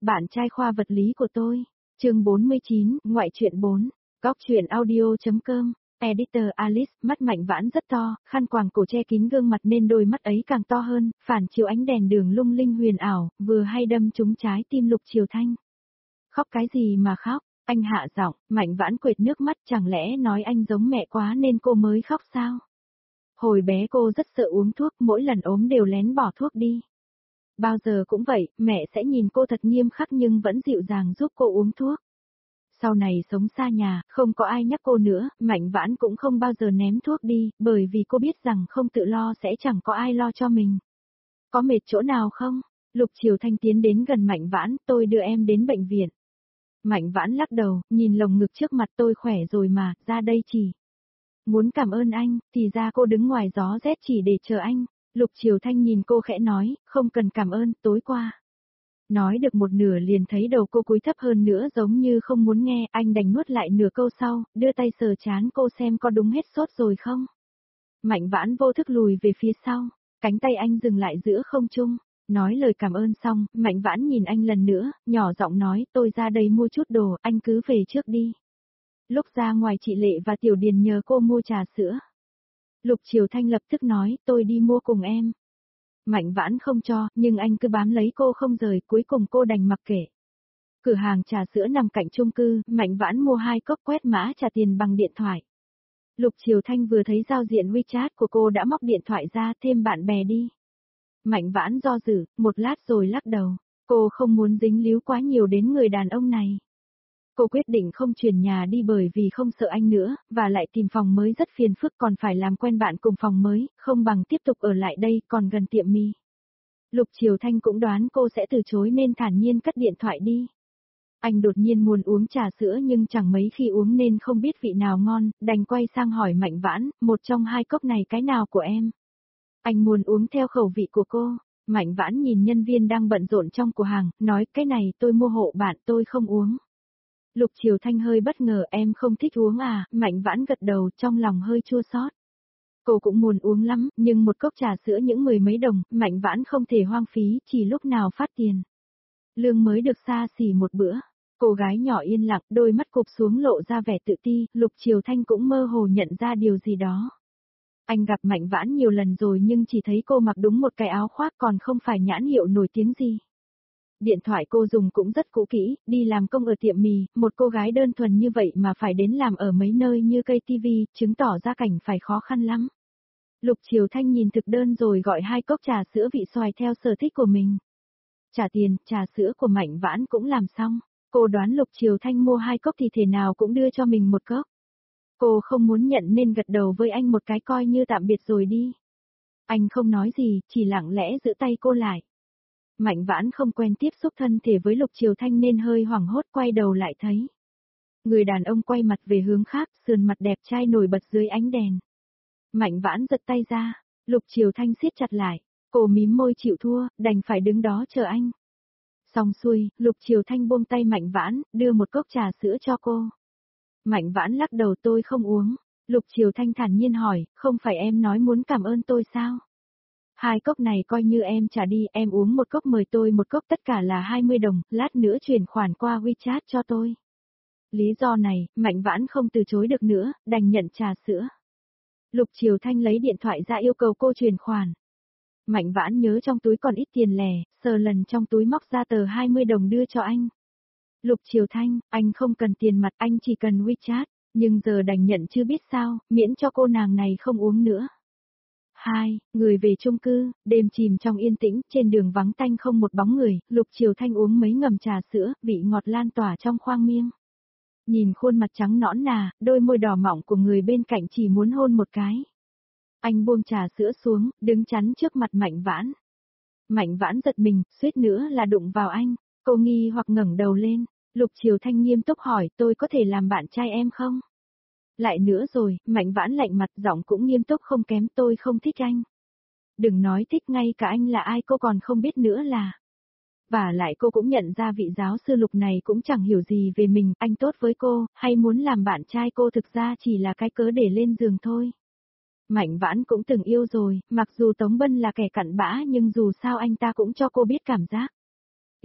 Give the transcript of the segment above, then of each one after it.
bạn trai khoa vật lý của tôi. Chương 49, ngoại truyện 4. Góc truyện audio.com. Editor Alice, mắt Mạnh Vãn rất to, khăn quàng cổ che kín gương mặt nên đôi mắt ấy càng to hơn, phản chiếu ánh đèn đường lung linh huyền ảo, vừa hay đâm trúng trái tim Lục Triều Thanh. Khóc cái gì mà khóc? Anh hạ giọng, Mạnh Vãn quệt nước mắt, chẳng lẽ nói anh giống mẹ quá nên cô mới khóc sao? Hồi bé cô rất sợ uống thuốc, mỗi lần ốm đều lén bỏ thuốc đi. Bao giờ cũng vậy, mẹ sẽ nhìn cô thật nghiêm khắc nhưng vẫn dịu dàng giúp cô uống thuốc. Sau này sống xa nhà, không có ai nhắc cô nữa, Mạnh Vãn cũng không bao giờ ném thuốc đi, bởi vì cô biết rằng không tự lo sẽ chẳng có ai lo cho mình. Có mệt chỗ nào không? Lục Triều Thanh tiến đến gần Mạnh Vãn, tôi đưa em đến bệnh viện. Mạnh Vãn lắc đầu, nhìn lồng ngực trước mặt, tôi khỏe rồi mà, ra đây chỉ. Muốn cảm ơn anh, thì ra cô đứng ngoài gió rét chỉ để chờ anh. Lục Triều Thanh nhìn cô khẽ nói, không cần cảm ơn, tối qua. Nói được một nửa liền thấy đầu cô cúi thấp hơn nữa giống như không muốn nghe, anh đành nuốt lại nửa câu sau, đưa tay sờ trán cô xem có đúng hết sốt rồi không. Mạnh Vãn vô thức lùi về phía sau, cánh tay anh dừng lại giữa không trung. Nói lời cảm ơn xong, Mạnh Vãn nhìn anh lần nữa, nhỏ giọng nói, tôi ra đây mua chút đồ, anh cứ về trước đi. Lúc ra ngoài chị Lệ và Tiểu Điền nhờ cô mua trà sữa. Lục Triều Thanh lập tức nói, tôi đi mua cùng em. Mạnh Vãn không cho, nhưng anh cứ bám lấy cô không rời, cuối cùng cô đành mặc kệ. Cửa hàng trà sữa nằm cạnh chung cư, Mạnh Vãn mua 2 cốc, quét mã trả tiền bằng điện thoại. Lục Triều Thanh vừa thấy giao diện WeChat của cô đã móc điện thoại ra, thêm bạn bè đi. Mạnh Vãn do dự, một lát rồi lắc đầu, cô không muốn dính líu quá nhiều đến người đàn ông này. Cô quyết định không chuyển nhà đi bởi vì không sợ anh nữa, và lại tìm phòng mới rất phiền phức, còn phải làm quen bạn cùng phòng mới, không bằng tiếp tục ở lại đây, còn gần tiệm mì. Lục Triều Thanh cũng đoán cô sẽ từ chối nên thản nhiên cất điện thoại đi. Anh đột nhiên muốn uống trà sữa nhưng chẳng mấy khi uống nên không biết vị nào ngon, đành quay sang hỏi Mạnh Vãn, một trong 2 cốc này cái nào của em? Anh muốn uống theo khẩu vị của cô. Mạnh Vãn nhìn nhân viên đang bận rộn trong cửa hàng, nói cái này tôi mua hộ bạn, tôi không uống. Lục Triều Thanh hơi bất ngờ, em không thích uống à? Mạnh Vãn gật đầu, trong lòng hơi chua xót. Cô cũng muốn uống lắm, nhưng một cốc trà sữa những 10 mấy đồng, Mạnh Vãn không thể hoang phí, chỉ lúc nào phát tiền. Lương mới được xa xỉ một bữa. Cô gái nhỏ yên lặng, đôi mắt cụp xuống lộ ra vẻ tự ti, Lục Triều Thanh cũng mơ hồ nhận ra điều gì đó. Anh gặp Mạnh Vãn nhiều lần rồi nhưng chỉ thấy cô mặc đúng một cái áo khoác còn không phải nhãn hiệu nổi tiếng gì. Điện thoại cô dùng cũng rất cũ kỹ, đi làm công ở tiệm mì, một cô gái đơn thuần như vậy mà phải đến làm ở mấy nơi như cây TV, chứng tỏ ra cảnh phải khó khăn lắm. Lục Triều Thanh nhìn thực đơn rồi gọi 2 cốc trà sữa vị xoài theo sở thích của mình. Trả tiền, trà sữa của Mạnh Vãn cũng làm xong. Cô đoán Lục Triều Thanh mua 2 cốc thì thể nào cũng đưa cho mình 1 cốc. Cô không muốn nhận nên gật đầu với anh một cái coi như tạm biệt rồi đi. Anh không nói gì, chỉ lặng lẽ giữ tay cô lại. Mạnh Vãn không quen tiếp xúc thân thể với Lục Triều Thanh nên hơi hoảng hốt, quay đầu lại thấy. Người đàn ông quay mặt về hướng khác, sườn mặt đẹp trai nổi bật dưới ánh đèn. Mạnh Vãn giật tay ra, Lục Triều Thanh siết chặt lại, cô mím môi chịu thua, đành phải đứng đó chờ anh. Xong xuôi, Lục Triều Thanh buông tay Mạnh Vãn, đưa một cốc trà sữa cho cô. Mạnh Vãn lắc đầu, tôi không uống. Lục Triều Thanh thản nhiên hỏi, không phải em nói muốn cảm ơn tôi sao? 2 cốc này coi như em trả đi, em uống 1 cốc mời tôi 1 cốc, tất cả là 20 đồng, lát nữa chuyển khoản qua WeChat cho tôi. Lý do này, Mạnh Vãn không từ chối được nữa, đành nhận trà sữa. Lục Triều Thanh lấy điện thoại ra yêu cầu cô chuyển khoản. Mạnh Vãn nhớ trong túi còn ít tiền lẻ, sờ lần trong túi móc ra tờ 20 đồng đưa cho anh. Lục Triều Thanh, anh không cần tiền mặt, anh chỉ cần WeChat, nhưng giờ đành nhận chứ biết sao, miễn cho cô nàng này không uống nữa. 2. Người về chung cư, đêm chìm trong yên tĩnh, trên đường vắng tanh không một bóng người, Lục Triều Thanh uống mấy ngầm trà sữa, vị ngọt lan tỏa trong khoang miệng. Nhìn khuôn mặt trắng nõn nà, đôi môi đỏ mọng của người bên cạnh chỉ muốn hôn một cái. Anh buông trà sữa xuống, đứng chắn trước mặt Mạnh Vãn. Mạnh Vãn giật mình, suýt nữa là đụng vào anh. Cô nghi hoặc ngẩng đầu lên. Lục Triều Thanh nghiêm túc hỏi, tôi có thể làm bạn trai em không? Lại nữa rồi, Mạnh Vãn lạnh mặt, giọng cũng nghiêm túc không kém, tôi không thích anh. Đừng nói thích, ngay cả anh là ai cô còn không biết nữa là. Và lại cô cũng nhận ra vị giáo sư Lục này cũng chẳng hiểu gì về mình, anh tốt với cô, hay muốn làm bạn trai cô thực ra chỉ là cái cớ để lên giường thôi. Mạnh Vãn cũng từng yêu rồi, mặc dù Tống Bân là kẻ cặn bã nhưng dù sao anh ta cũng cho cô biết cảm giác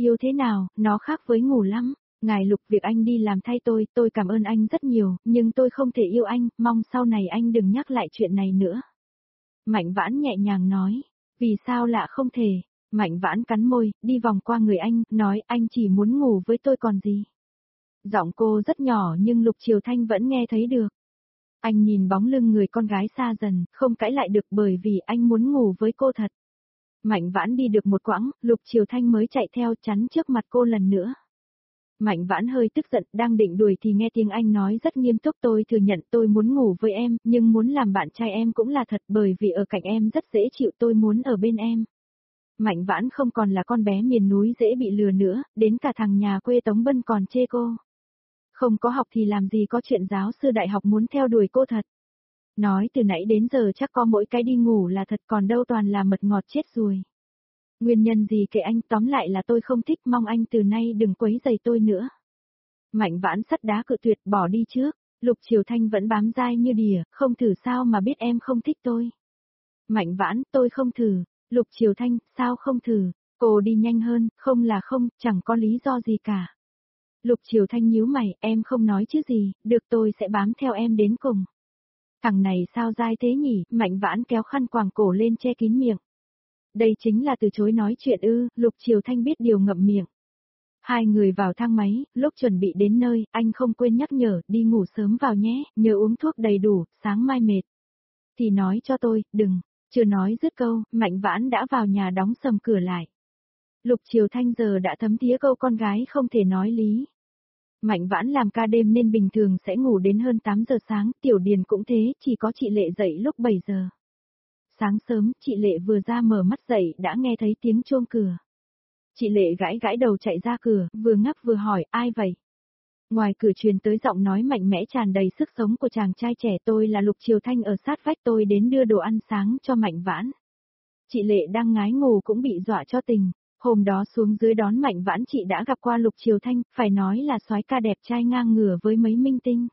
Yêu thế nào, nó khác với ngủ lắm. Ngài Lục, việc anh đi làm thay tôi cảm ơn anh rất nhiều, nhưng tôi không thể yêu anh, mong sau này anh đừng nhắc lại chuyện này nữa. Mạnh Vãn nhẹ nhàng nói, vì sao lạ không thể. Mạnh Vãn cắn môi, đi vòng qua người anh, nói anh chỉ muốn ngủ với tôi còn gì. Giọng cô rất nhỏ nhưng Lục Triều Thanh vẫn nghe thấy được. Anh nhìn bóng lưng người con gái xa dần, không cãi lại được bởi vì anh muốn ngủ với cô thật. Mạnh Vãn đi được một quãng, Lục Triều Thanh mới chạy theo chắn trước mặt cô lần nữa. Mạnh Vãn hơi tức giận, đang định đuổi thì nghe tiếng anh nói rất nghiêm túc, tôi thừa nhận tôi muốn ngủ với em, nhưng muốn làm bạn trai em cũng là thật bởi vì ở cạnh em rất dễ chịu, tôi muốn ở bên em. Mạnh Vãn không còn là con bé miền núi dễ bị lừa nữa, đến cả thằng nhà quê Tống Bân còn chê cô. Không có học thì làm gì có chuyện giáo sư đại học muốn theo đuổi cô thật. Nói từ nãy đến giờ chắc có mỗi cái đi ngủ là thật, còn đâu toàn là mật ngọt chết ruồi. Nguyên nhân gì kệ anh, tóm lại là tôi không thích, mong anh từ nay đừng quấy rầy tôi nữa. Mạnh Vãn sắt đá cự tuyệt bỏ đi trước, Lục Triều Thanh vẫn bám dai như đỉa, không thử sao mà biết em không thích tôi. Mạnh Vãn, tôi không thử. Lục Triều Thanh, sao không thử, cô đi nhanh hơn, không là không, chẳng có lý do gì cả. Lục Triều Thanh nhíu mày, em không nói chứ gì, được tôi sẽ bám theo em đến cùng. Thằng này sao dai thế nhỉ, Mạnh Vãn kéo khăn quàng cổ lên che kín miệng. Đây chính là từ chối nói chuyện ư, Lục Triều Thanh biết điều ngậm miệng. Hai người vào thang máy, lúc chuẩn bị đến nơi, anh không quên nhắc nhở, đi ngủ sớm vào nhé, nhớ uống thuốc đầy đủ, sáng mai mệt. Thì nói cho tôi, đừng, chưa nói dứt câu, Mạnh Vãn đã vào nhà đóng sầm cửa lại. Lục Triều Thanh giờ đã thấm thía câu con gái không thể nói lý. Mạnh Vãn làm ca đêm nên bình thường sẽ ngủ đến hơn 8 giờ sáng, Tiểu Điền cũng thế, chỉ có chị Lệ dậy lúc 7 giờ. Sáng sớm, chị Lệ vừa ra mở mắt dậy đã nghe thấy tiếng chuông cửa. Chị Lệ gãi gãi đầu chạy ra cửa, vừa ngáp vừa hỏi, ai vậy? Ngoài cửa truyền tới giọng nói mạnh mẽ tràn đầy sức sống của chàng trai trẻ, tôi là Lục Triều Thanh ở sát vách, tôi đến đưa đồ ăn sáng cho Mạnh Vãn. Chị Lệ đang ngái ngủ cũng bị dọa cho tình. Hôm đó xuống dưới đón Mạnh Vãn chị đã gặp qua Lục Triều Thanh, phải nói là soái ca đẹp trai ngang ngửa với mấy minh tinh.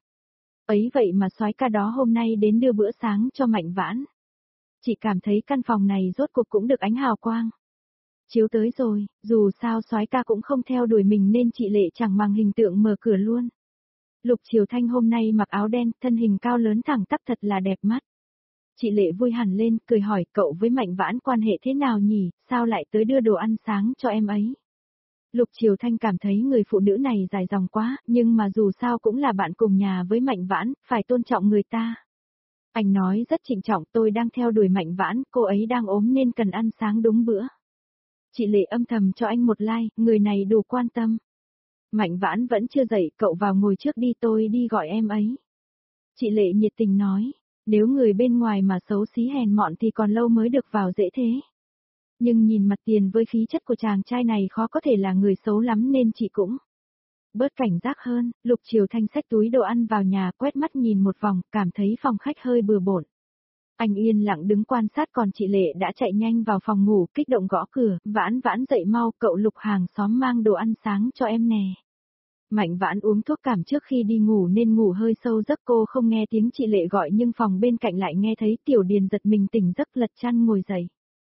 Ấy vậy mà soái ca đó hôm nay đến đưa bữa sáng cho Mạnh Vãn. Chị cảm thấy căn phòng này rốt cuộc cũng được ánh hào quang. Chiếu tới rồi, dù sao soái ca cũng không theo đuổi mình nên chị Lệ chẳng màng hình tượng mở cửa luôn. Lục Triều Thanh hôm nay mặc áo đen, thân hình cao lớn thẳng tắp thật là đẹp mắt. Chị Lệ vui hẳn lên, cười hỏi cậu với Mạnh Vãn quan hệ thế nào nhỉ, sao lại tới đưa đồ ăn sáng cho em ấy. Lục Triều Thanh cảm thấy người phụ nữ này dài dòng quá, nhưng mà dù sao cũng là bạn cùng nhà với Mạnh Vãn, phải tôn trọng người ta. Anh nói rất trịnh trọng, tôi đang theo đuổi Mạnh Vãn, cô ấy đang ốm nên cần ăn sáng đúng bữa. Chị Lệ âm thầm cho anh một like, người này đủ quan tâm. Mạnh Vãn vẫn chưa dậy, cậu vào ngồi trước đi, tôi đi gọi em ấy. Chị Lệ nhiệt tình nói, nếu người bên ngoài mà xấu xí hèn mọn thì còn lâu mới được vào dễ thế. Nhưng nhìn mặt tiền với khí chất của chàng trai này khó có thể là người xấu lắm nên chị cũng bớt cảnh giác hơn. Lục Triều Thanh xách túi đồ ăn vào nhà, quét mắt nhìn một vòng, cảm thấy phòng khách hơi bừa bộn. Anh yên lặng đứng quan sát, còn chị Lệ đã chạy nhanh vào phòng ngủ, kích động gõ cửa, Vãn Vãn dậy mau, cậu Lục hàng xóm mang đồ ăn sáng cho em nè. Mạnh Vãn uống thuốc cảm trước khi đi ngủ nên ngủ hơi sâu giấc, cô không nghe tiếng chị Lệ gọi nhưng phòng bên cạnh lại nghe thấy. Tiểu Điền giật mình tỉnh giấc, lật chăn ngồi dậy.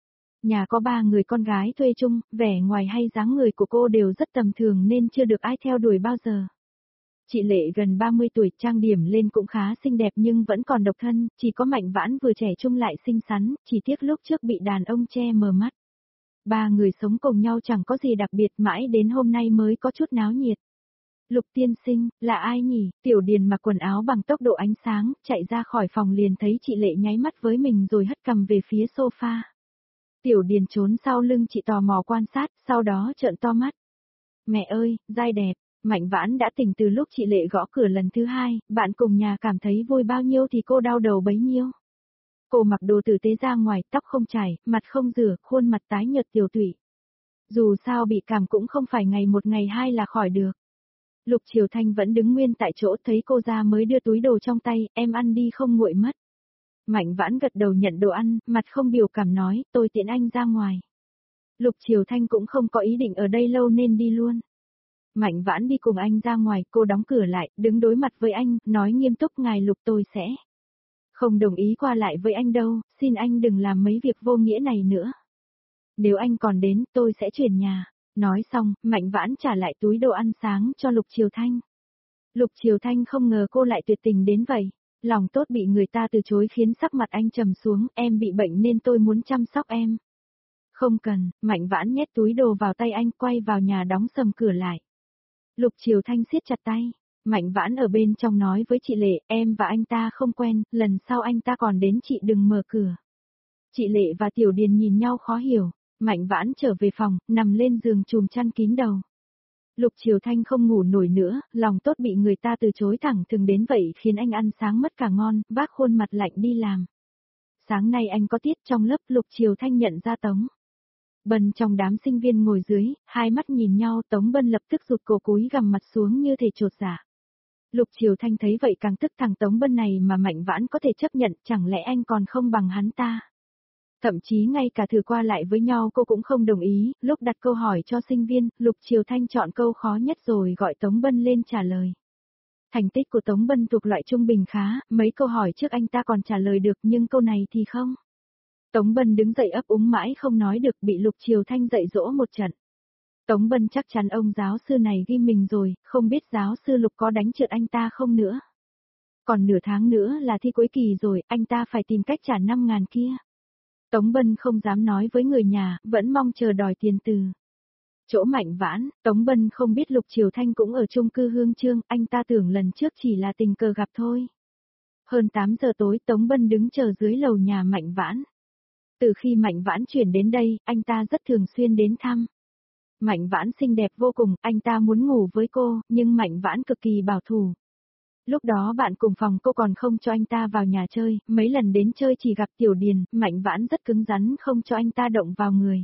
Nhà có 3 người con gái thuê chung, vẻ ngoài hay dáng người của cô đều rất tầm thường nên chưa được ai theo đuổi bao giờ. Chị Lệ gần 30 tuổi, trang điểm lên cũng khá xinh đẹp nhưng vẫn còn độc thân, chỉ có Mạnh Vãn vừa trẻ trung lại xinh xắn, chỉ tiếc lúc trước bị đàn ông che mờ mắt. 3 người sống cùng nhau chẳng có gì đặc biệt, mãi đến hôm nay mới có chút náo nhiệt. Lục tiên sinh, là ai nhỉ? Tiểu Điền mặc quần áo bằng tốc độ ánh sáng, chạy ra khỏi phòng liền thấy chị Lệ nháy mắt với mình rồi hất cằm về phía sofa. Tiểu Điền trốn sau lưng chị tò mò quan sát, sau đó trợn to mắt. Mẹ ơi, dai đẹp. Mạnh Vãn đã tỉnh từ lúc chị Lệ gõ cửa lần thứ 2, bạn cùng nhà cảm thấy vui bao nhiêu thì cô đau đầu bấy nhiêu. Cô mặc đồ tử tế ra ngoài, tóc không chải, mặt không rửa, khuôn mặt tái nhợt tiều tụy. Dù sao bị cảm cũng không phải ngày một ngày hai là khỏi được. Lục Triều Thanh vẫn đứng nguyên tại chỗ, thấy cô ra mới đưa túi đồ trong tay, em ăn đi không nguội mất. Mạnh Vãn gật đầu nhận đồ ăn, mặt không biểu cảm nói, tôi tiễn anh ra ngoài. Lục Triều Thanh cũng không có ý định ở đây lâu nên đi luôn. Mạnh Vãn đi cùng anh ra ngoài, cô đóng cửa lại, đứng đối mặt với anh, nói nghiêm túc, ngài Lục, tôi sẽ không đồng ý qua lại với anh đâu, xin anh đừng làm mấy việc vô nghĩa này nữa. Nếu anh còn đến, tôi sẽ chuyển nhà. Nói xong, Mạnh Vãn trả lại túi đồ ăn sáng cho Lục Triều Thanh. Lục Triều Thanh không ngờ cô lại tuyệt tình đến vậy. Lòng tốt bị người ta từ chối khiến sắc mặt anh trầm xuống, em bị bệnh nên tôi muốn chăm sóc em. Không cần, Mạnh Vãn nhét túi đồ vào tay anh, quay vào nhà đóng sầm cửa lại. Lục Triều Thanh siết chặt tay. Mạnh Vãn ở bên trong nói với chị Lệ, em và anh ta không quen, lần sau anh ta còn đến chị đừng mở cửa. Chị Lệ và Tiểu Điền nhìn nhau khó hiểu. Mạnh Vãn trở về phòng, nằm lên giường chùm chăn kín đầu. Lục Triều Thanh không ngủ nổi nữa, lòng tốt bị người ta từ chối thẳng thừng đến vậy khiến anh ăn sáng mất cả ngon, vác khuôn mặt lạnh đi làm. Sáng nay anh có tiết trong lớp, Lục Triều Thanh nhận ra Tống Bân trong đám sinh viên ngồi dưới, hai mắt nhìn nhau, Tống Bân lập tức rụt cổ cúi gằm mặt xuống như thể chột dạ. Lục Triều Thanh thấy vậy càng tức, thằng Tống Bân này mà Mạnh Vãn có thể chấp nhận, chẳng lẽ anh còn không bằng hắn ta. Thậm chí ngay cả thử qua lại với nhau cô cũng không đồng ý, lúc đặt câu hỏi cho sinh viên, Lục Triều Thanh chọn câu khó nhất rồi gọi Tống Bân lên trả lời. Thành tích của Tống Bân thuộc loại trung bình khá, mấy câu hỏi trước anh ta còn trả lời được nhưng câu này thì không. Tống Bân đứng dậy ấp úng mãi không nói được, bị Lục Triều Thanh dạy dỗ một trận. Tống Bân chắc chắn ông giáo sư này ghi mình rồi, không biết giáo sư Lục có đánh trượt anh ta không nữa. Còn nửa tháng nữa là thi cuối kỳ rồi, anh ta phải tìm cách trả 5.000 kia. Tống Bân không dám nói với người nhà, vẫn mong chờ đòi tiền từ chỗ Mạnh Vãn. Tống Bân không biết Lục Triều Thanh cũng ở chung cư Hương Trương, anh ta tưởng lần trước chỉ là tình cờ gặp thôi. Hơn 8 giờ tối Tống Bân đứng chờ dưới lầu nhà Mạnh Vãn. Từ khi Mạnh Vãn chuyển đến đây, anh ta rất thường xuyên đến thăm. Mạnh Vãn xinh đẹp vô cùng, anh ta muốn ngủ với cô, nhưng Mạnh Vãn cực kỳ bảo thủ. Lúc đó bạn cùng phòng cô còn không cho anh ta vào nhà chơi, mấy lần đến chơi chỉ gặp Tiểu Điền, Mạnh Vãn rất cứng rắn không cho anh ta động vào người.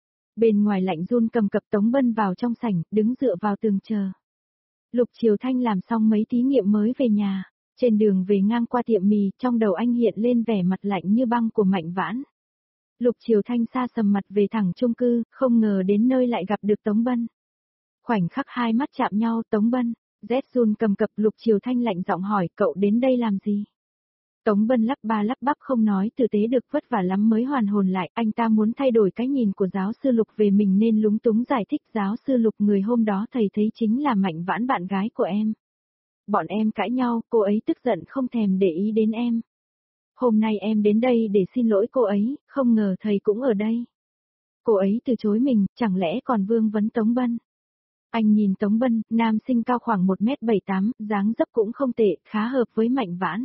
Bên ngoài lạnh run cầm cập, Tống Bân vào trong sảnh, đứng dựa vào tường chờ. Lục Triều Thanh làm xong mấy thí nghiệm mới về nhà, trên đường về ngang qua tiệm mì, trong đầu anh hiện lên vẻ mặt lạnh như băng của Mạnh Vãn. Lục Triều Thanh xa sầm mặt về thẳng chung cư, không ngờ đến nơi lại gặp được Tống Bân. Khoảnh khắc hai mắt chạm nhau, Tống Bân, rét run cầm cập, Lục Triều Thanh lạnh giọng hỏi, cậu đến đây làm gì? Tống Bân lắp ba lắp bắp không nói tử tế được, vất vả lắm mới hoàn hồn lại, anh ta muốn thay đổi cái nhìn của giáo sư Lục về mình nên lúng túng giải thích, giáo sư Lục, người hôm đó thầy thấy chính là Mạnh Vãn, bạn gái của em. Bọn em cãi nhau, cô ấy tức giận không thèm để ý đến em. Hôm nay em đến đây để xin lỗi cô ấy, không ngờ thầy cũng ở đây. Cô ấy từ chối mình, chẳng lẽ còn vương vấn Tống Bân? Anh nhìn Tống Bân, nam sinh cao khoảng 1m78, dáng dấp cũng không tệ, khá hợp với Mạnh Vãn.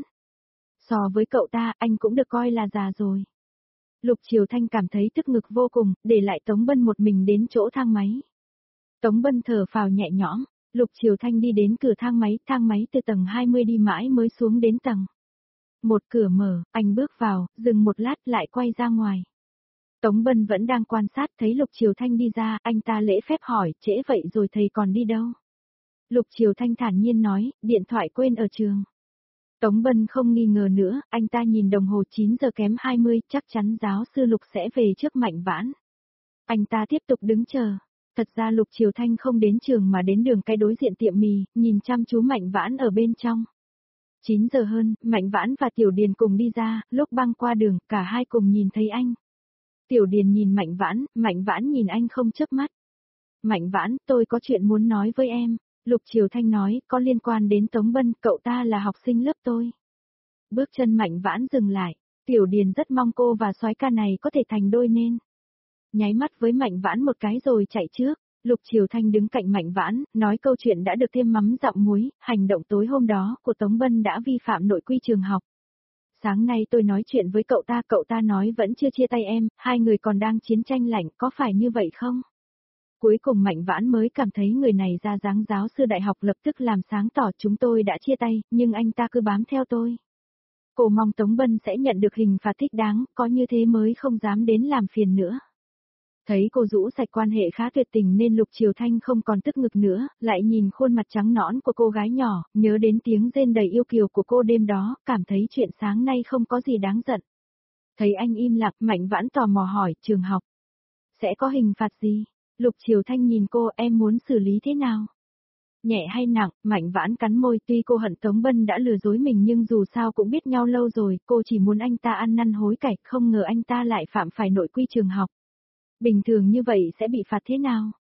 So với cậu ta, anh cũng được coi là già rồi. Lục Triều Thanh cảm thấy tức ngực vô cùng, để lại Tống Bân một mình đến chỗ thang máy. Tống Bân thở phào nhẹ nhõm, Lục Triều Thanh đi đến cửa thang máy từ tầng 20 đi mãi mới xuống đến tầng. Một cửa mở, anh bước vào, dừng một lát lại quay ra ngoài. Tống Bân vẫn đang quan sát, thấy Lục Triều Thanh đi ra, anh ta lễ phép hỏi, trễ vậy rồi thầy còn đi đâu? Lục Triều Thanh thản nhiên nói, điện thoại quên ở trường. Tống Bân không nghi ngờ nữa, anh ta nhìn đồng hồ 9 giờ kém 20, chắc chắn giáo sư Lục sẽ về trước Mạnh Vãn. Anh ta tiếp tục đứng chờ. Thật ra Lục Triều Thanh không đến trường mà đến đường cái đối diện tiệm mì, nhìn chăm chú Mạnh Vãn ở bên trong. 9 giờ hơn, Mạnh Vãn và Tiểu Điền cùng đi ra, lúc băng qua đường, cả hai cùng nhìn thấy anh. Tiểu Điền nhìn Mạnh Vãn nhìn anh không chớp mắt. Mạnh Vãn, tôi có chuyện muốn nói với em. Lục Triều Thanh nói, có liên quan đến Tống Bân, cậu ta là học sinh lớp tôi. Bước chân Mạnh Vãn dừng lại, Tiểu Điền rất mong cô và soái ca này có thể thành đôi nên. Nháy mắt với Mạnh Vãn một cái rồi chạy trước. Lục Triều Thanh đứng cạnh Mạnh Vãn, nói câu chuyện đã được thêm mắm dặm muối, hành động tối hôm đó của Tống Bân đã vi phạm nội quy trường học. Sáng nay tôi nói chuyện với cậu ta nói vẫn chưa chia tay em, hai người còn đang chiến tranh lạnh, có phải như vậy không? Cuối cùng Mạnh Vãn mới cảm thấy người này ra dáng giáo sư đại học, lập tức làm sáng tỏ, chúng tôi đã chia tay, nhưng anh ta cứ bám theo tôi. Cô mong Tống Bân sẽ nhận được hình phạt thích đáng, có như thế mới không dám đến làm phiền nữa. Thấy cô rũ sạch quan hệ khá tuyệt tình nên Lục Triều Thanh không còn tức ngực nữa, lại nhìn khuôn mặt trắng nõn của cô gái nhỏ, nhớ đến tiếng rên đầy yêu kiều của cô đêm đó, cảm thấy chuyện sáng nay không có gì đáng giận. Thấy anh im lặng, Mạnh Vãn tò mò hỏi, trường học sẽ có hình phạt gì? Lục Triều Thanh nhìn cô, em muốn xử lý thế nào? Nhẹ hay nặng? Mạnh Vãn cắn môi, tuy cô hận Tống Bân đã lừa dối mình nhưng dù sao cũng biết nhau lâu rồi, cô chỉ muốn anh ta ăn năn hối cải, không ngờ anh ta lại phạm phải nội quy trường học. Bình thường như vậy sẽ bị phạt thế nào?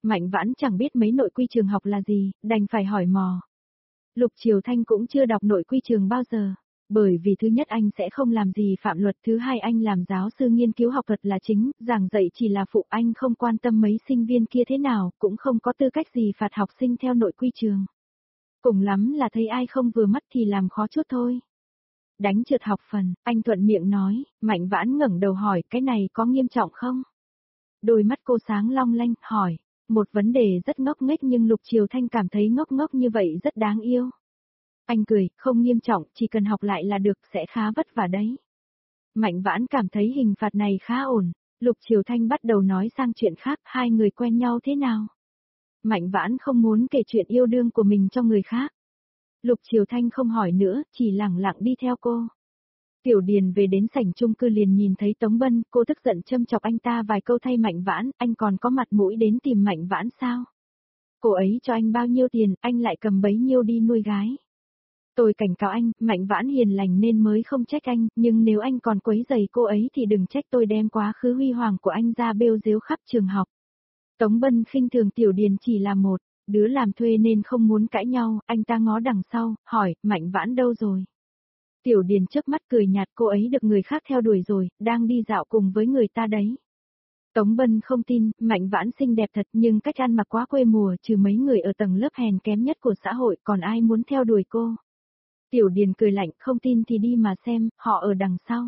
Mạnh Vãn chẳng biết mấy nội quy trường học là gì, đành phải hỏi mò. Lục Triều Thanh cũng chưa đọc nội quy trường bao giờ. Bởi vì thứ nhất anh sẽ không làm gì phạm luật, thứ hai anh làm giáo sư nghiên cứu học thuật là chính, giảng dạy chỉ là phụ, anh không quan tâm mấy sinh viên kia thế nào, cũng không có tư cách gì phạt học sinh theo nội quy trường. Cùng lắm là thấy ai không vừa mắt thì làm khó chút thôi. Đánh trượt học phần, anh thuận miệng nói. Mạnh Vãn ngẩng đầu hỏi, cái này có nghiêm trọng không? Đôi mắt cô sáng long lanh, hỏi. Một vấn đề rất ngốc nghếch nhưng Lục Triều Thanh cảm thấy ngốc ngốc như vậy rất đáng yêu. Anh cười, không nghiêm trọng, chỉ cần học lại là được, sẽ khá vất vả đấy. Mạnh Vãn cảm thấy hình phạt này khá ổn. Lục Triều Thanh bắt đầu nói sang chuyện khác, hai người quen nhau thế nào? Mạnh Vãn không muốn kể chuyện yêu đương của mình cho người khác. Lục Triều Thanh không hỏi nữa, chỉ lẳng lặng đi theo cô. Tiểu Điền về đến sảnh chung cư liền nhìn thấy Tống Bân, cô tức giận châm chọc anh ta vài câu thay Mạnh Vãn, anh còn có mặt mũi đến tìm Mạnh Vãn sao? Cô ấy cho anh bao nhiêu tiền, anh lại cầm bấy nhiêu đi nuôi gái. Tôi cảnh cáo anh, Mạnh Vãn hiền lành nên mới không trách anh, nhưng nếu anh còn quấy rầy cô ấy thì đừng trách tôi đem quá khứ huy hoàng của anh ra bêu rếu khắp trường học. Tống Bân khinh thường Tiểu Điền chỉ là một đứa làm thuê nên không muốn cãi nhau, anh ta ngó đằng sau, hỏi, Mạnh Vãn đâu rồi? Tiểu Điền chớp mắt cười nhạt, cô ấy được người khác theo đuổi rồi, đang đi dạo cùng với người ta đấy. Tống Bân không tin, Mạnh Vãn xinh đẹp thật nhưng cách ăn mặc quá quê mùa, trừ mấy người ở tầng lớp hèn kém nhất của xã hội còn ai muốn theo đuổi cô. Tiểu Điền cười lạnh, không tin thì đi mà xem, họ ở đằng sau.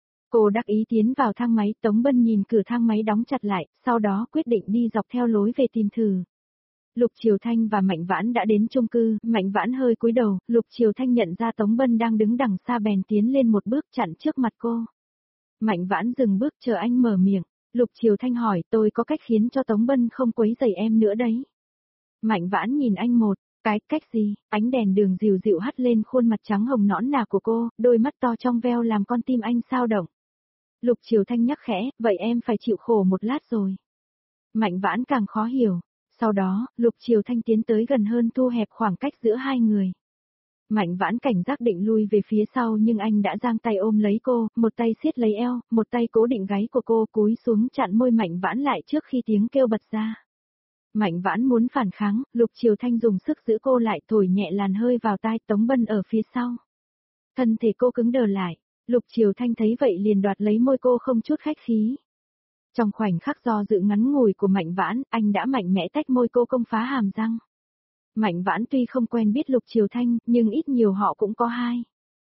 Cô đắc ý tiến vào thang máy, Tống Bân nhìn cửa thang máy đóng chặt lại, sau đó quyết định đi dọc theo lối về tìm thử. Lục Triều Thanh và Mạnh Vãn đã đến chung cư, Mạnh Vãn hơi cúi đầu, Lục Triều Thanh nhận ra Tống Bân đang đứng đằng xa bèn tiến lên một bước chặn trước mặt cô. Mạnh Vãn dừng bước chờ anh mở miệng, Lục Triều Thanh hỏi tôi có cách khiến cho Tống Bân không quấy rầy em nữa đấy. Mạnh Vãn nhìn anh một, cái cách gì, ánh đèn đường dịu dịu hắt lên khuôn mặt trắng hồng nõn nà của cô, đôi mắt to trong veo làm con tim anh sao động. Lục Triều Thanh nhắc khẽ, vậy em phải chịu khổ một lát rồi. Mạnh Vãn càng khó hiểu. Sau đó, Lục Triều Thanh tiến tới gần hơn thu hẹp khoảng cách giữa hai người. Mạnh Vãn cảnh giác định lui về phía sau nhưng anh đã giang tay ôm lấy cô, một tay siết lấy eo, một tay cố định gáy của cô cúi xuống chặn môi Mạnh Vãn lại trước khi tiếng kêu bật ra. Mạnh Vãn muốn phản kháng, Lục Triều Thanh dùng sức giữ cô lại thổi nhẹ làn hơi vào tai Tống Bân ở phía sau. Thân thể cô cứng đờ lại, Lục Triều Thanh thấy vậy liền đoạt lấy môi cô không chút khách khí. Trong khoảnh khắc do dự ngắn ngủi của Mạnh Vãn, anh đã mạnh mẽ tách môi cô công phá hàm răng. Mạnh Vãn tuy không quen biết Lục Triều Thanh, nhưng ít nhiều họ cũng có hai.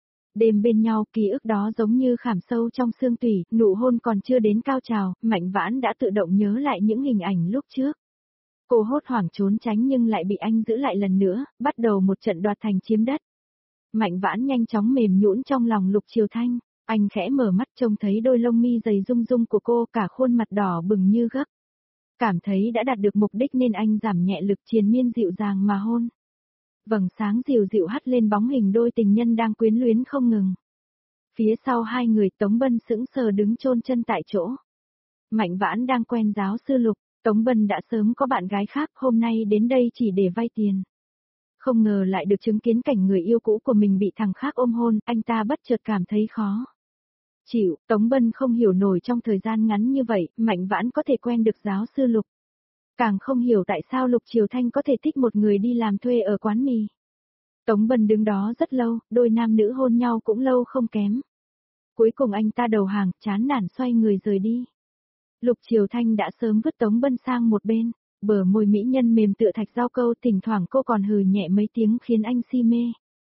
Đêm bên nhau, ký ức đó giống như khảm sâu trong xương tủy, nụ hôn còn chưa đến cao trào, Mạnh Vãn đã tự động nhớ lại những hình ảnh lúc trước. Cô hốt hoảng trốn tránh nhưng lại bị anh giữ lại lần nữa, bắt đầu một trận đoạt thành chiếm đất. Mạnh Vãn nhanh chóng mềm nhũn trong lòng Lục Triều Thanh. Anh khẽ mở mắt trông thấy đôi lông mi dày rung rung của cô, cả khuôn mặt đỏ bừng như gấc. Cảm thấy đã đạt được mục đích nên anh giảm nhẹ lực triền miên dịu dàng mà hôn. Vầng sáng dịu dịu hắt lên bóng hình đôi tình nhân đang quyến luyến không ngừng. Phía sau hai người Tống Bân sững sờ đứng chôn chân tại chỗ. Mạnh Vãn đang quen giáo sư Lục, Tống Bân đã sớm có bạn gái khác, hôm nay đến đây chỉ để vay tiền. Không ngờ lại được chứng kiến cảnh người yêu cũ của mình bị thằng khác ôm hôn, anh ta bất chợt cảm thấy khó chịu. Tống Bân không hiểu nổi trong thời gian ngắn như vậy, Mạnh Vãn có thể quen được giáo sư Lục. Càng không hiểu tại sao Lục Triều Thanh có thể thích một người đi làm thuê ở quán mì. Tống Bân đứng đó rất lâu, đôi nam nữ hôn nhau cũng lâu không kém. Cuối cùng anh ta đầu hàng, chán nản xoay người rời đi. Lục Triều Thanh đã sớm vứt Tống Bân sang một bên, bờ môi mỹ nhân mềm tựa thạch rau câu, thỉnh thoảng cô còn hừ nhẹ mấy tiếng khiến anh si mê.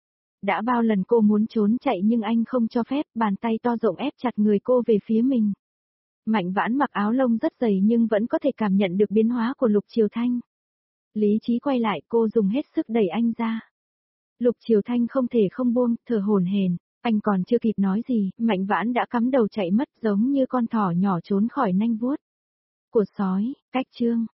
Đã bao lần cô muốn trốn chạy nhưng anh không cho phép, bàn tay to rộng ép chặt người cô về phía mình. Mạnh Vãn mặc áo lông rất dày nhưng vẫn có thể cảm nhận được biến hóa của Lục Triều Thanh. Lý trí quay lại, cô dùng hết sức đẩy anh ra. Lục Triều Thanh không thể không buông, thở hổn hển. Anh còn chưa kịp nói gì, Mạnh Vãn đã cắm đầu chạy mất giống như con thỏ nhỏ trốn khỏi nanh vuốt của sói. Cách chương